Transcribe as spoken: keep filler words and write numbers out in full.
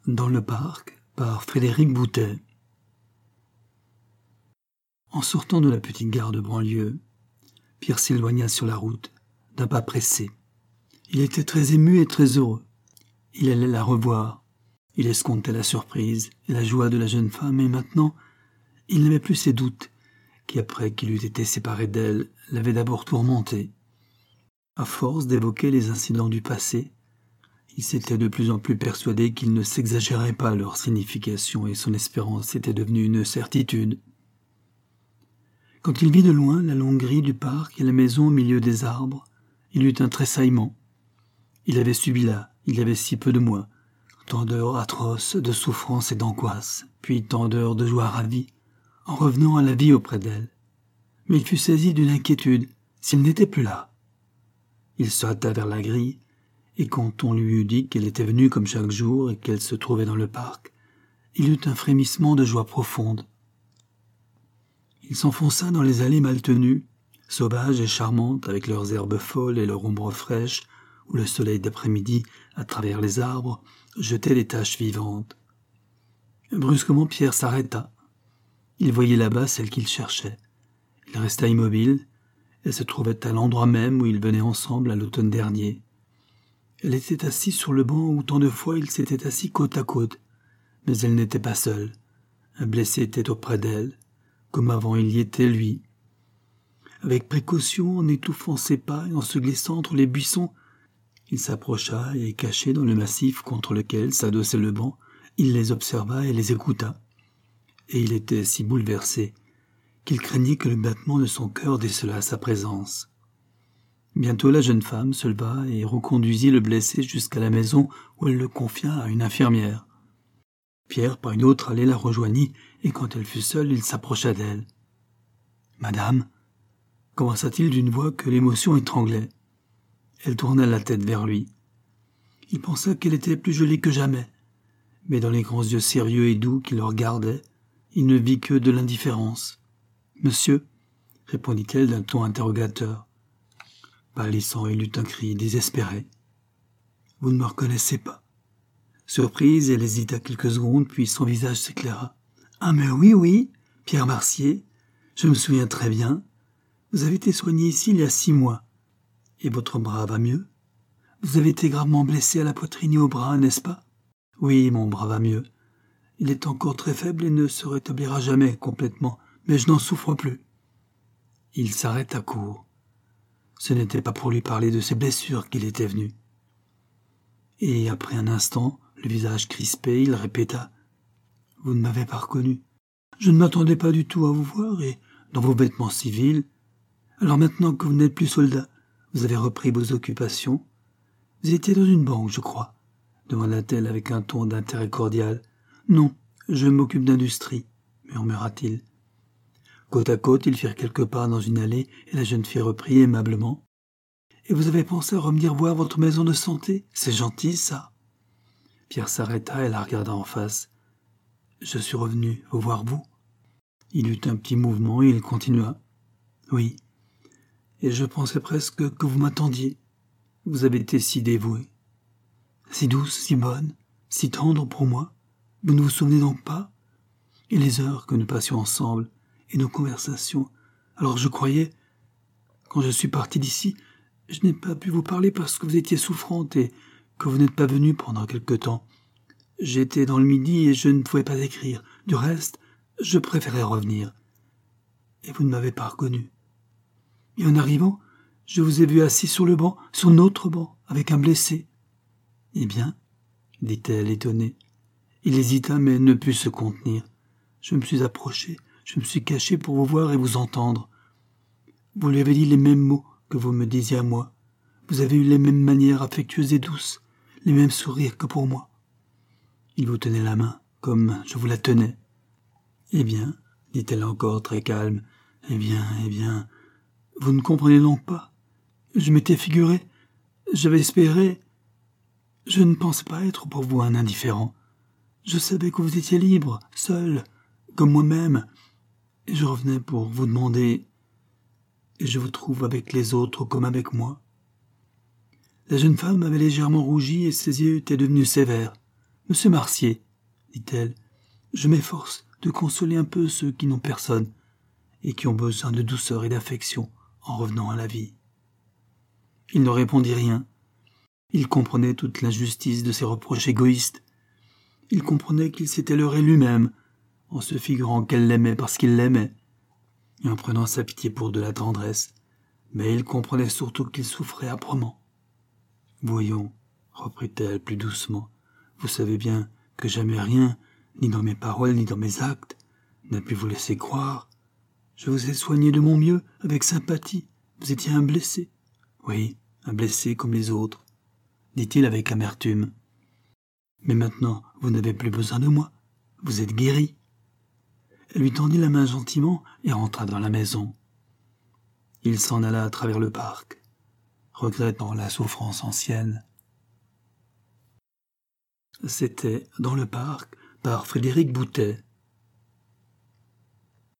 Dans le parc, par Frédéric Boutet. En sortant de la petite gare de banlieue, Pierre s'éloigna sur la route, d'un pas pressé. Il était très ému et très heureux. Il allait la revoir. Il escomptait la surprise et la joie de la jeune femme, et maintenant, il n'aimait plus ses doutes, qui, après qu'il eût été séparé d'elle, l'avaient d'abord tourmenté. À force d'évoquer les incidents du passé, il s'était de plus en plus persuadé qu'ils ne s'exagéraient pas leur signification, et son espérance était devenue une certitude. Quand il vit de loin la longue grille du parc et la maison au milieu des arbres, il eut un tressaillement. Il avait subi là, il y avait si peu de mois, tant d'heures atroces de souffrance et d'angoisse, puis tant d'heures de joie ravie, en revenant à la vie auprès d'elle. Mais il fut saisi d'une inquiétude, s'il n'était plus là. Il se hâta vers la grille, et quand on lui eut dit qu'elle était venue comme chaque jour et qu'elle se trouvait dans le parc, il eut un frémissement de joie profonde. Il s'enfonça dans les allées mal tenues, sauvages et charmantes, avec leurs herbes folles et leur ombre fraîche, où le soleil d'après-midi, à travers les arbres, jetait des taches vivantes. Brusquement, Pierre s'arrêta. Il voyait là-bas celle qu'il cherchait. Il resta immobile. Elle se trouvait à l'endroit même où ils venaient ensemble à l'automne dernier. Elle était assise sur le banc où tant de fois ils s'étaient assis côte à côte. Mais elle n'était pas seule. Un blessé était auprès d'elle, comme avant il y était lui. Avec précaution, en étouffant ses pas et en se glissant entre les buissons, il s'approcha et, caché dans le massif contre lequel s'adossait le banc, il les observa et les écouta. Et il était si bouleversé qu'il craignait que le battement de son cœur décelât sa présence. Bientôt la jeune femme se leva et reconduisit le blessé jusqu'à la maison où elle le confia à une infirmière. Pierre, par une autre allée, la rejoignit, et quand elle fut seule, il s'approcha d'elle. « Madame » commença-t-il d'une voix que l'émotion étranglait. Elle tourna la tête vers lui. Il pensa qu'elle était plus jolie que jamais, mais dans les grands yeux sérieux et doux qui le regardaient, il ne vit que de l'indifférence. « Monsieur » répondit-elle d'un ton interrogateur. Pâlissant, il eut un cri désespéré. « Vous ne me reconnaissez pas ?» Surprise, elle hésita quelques secondes, puis son visage s'éclaira. « Ah, mais oui, oui, Pierre Marcier, je me souviens très bien. Vous avez été soigné ici il y a six mois. Et votre bras va mieux? Vous avez été gravement blessé à la poitrine et au bras, n'est-ce pas? Oui, mon bras va mieux. Il est encore très faible et ne se rétablira jamais complètement, mais je n'en souffre plus. » Il s'arrêta court. Ce n'était pas pour lui parler de ses blessures qu'il était venu. Et après un instant, le visage crispé, il répéta « Vous ne m'avez pas reconnu. Je ne m'attendais pas du tout à vous voir, et dans vos vêtements civils. Alors maintenant que vous n'êtes plus soldat, vous avez repris vos occupations. Vous étiez dans une banque, je crois, demanda-t-elle avec un ton d'intérêt cordial. Non, je m'occupe d'industrie, murmura-t-il. Côte à côte, ils firent quelques pas dans une allée, et la jeune fille reprit aimablement. « Et vous avez pensé à revenir voir votre maison de santé? C'est gentil, ça. » Pierre s'arrêta et la regarda en face. « Je suis revenu vous voir vous. » Il eut un petit mouvement et il continua. « Oui, et je pensais presque que vous m'attendiez. Vous avez été si dévouée, si douce, si bonne, si tendre pour moi. Vous ne vous souvenez donc pas? Et les heures que nous passions ensemble, et nos conversations. Alors je croyais, quand je suis parti d'ici, je n'ai pas pu vous parler parce que vous étiez souffrante et que vous n'êtes pas venue pendant quelque temps. J'étais dans le midi et je ne pouvais pas écrire. Du reste, je préférais revenir. Et vous ne m'avez pas reconnu. Et en arrivant, je vous ai vu assis sur le banc, sur notre banc, avec un blessé. Eh bien, dit-elle étonnée. Il hésita mais ne put se contenir. Je me suis approché, je me suis caché pour vous voir et vous entendre. Vous lui avez dit les mêmes mots que vous me disiez à moi. Vous avez eu les mêmes manières affectueuses et douces, les mêmes sourires que pour moi. Il vous tenait la main, comme je vous la tenais. Eh bien, dit-elle encore très calme, eh bien, eh bien, vous ne comprenez donc pas. Je m'étais figuré, j'avais espéré. Je ne pensais pas être pour vous un indifférent. Je savais que vous étiez libre, seul, comme moi-même, et je revenais pour vous demander, et je vous trouve avec les autres comme avec moi. » La jeune femme avait légèrement rougi et ses yeux étaient devenus sévères. « Monsieur Marcier, dit-elle, je m'efforce de consoler un peu ceux qui n'ont personne et qui ont besoin de douceur et d'affection en revenant à la vie. » Il ne répondit rien. Il comprenait toute l'injustice de ses reproches égoïstes. Il comprenait qu'il s'était leurré lui-même en se figurant qu'elle l'aimait parce qu'il l'aimait et en prenant sa pitié pour de la tendresse, mais il comprenait surtout qu'il souffrait âprement. « Voyons, reprit-elle plus doucement, vous savez bien que jamais rien, ni dans mes paroles ni dans mes actes, n'a pu vous laisser croire. Je vous ai soigné de mon mieux, avec sympathie. Vous étiez un blessé. Oui, un blessé comme les autres, dit-il avec amertume. Mais maintenant, vous n'avez plus besoin de moi. Vous êtes guéri. Elle lui tendit la main gentiment et rentra dans la maison. Il s'en alla à travers le parc, regrettant la souffrance ancienne. C'était dans le parc par Frédéric Boutet.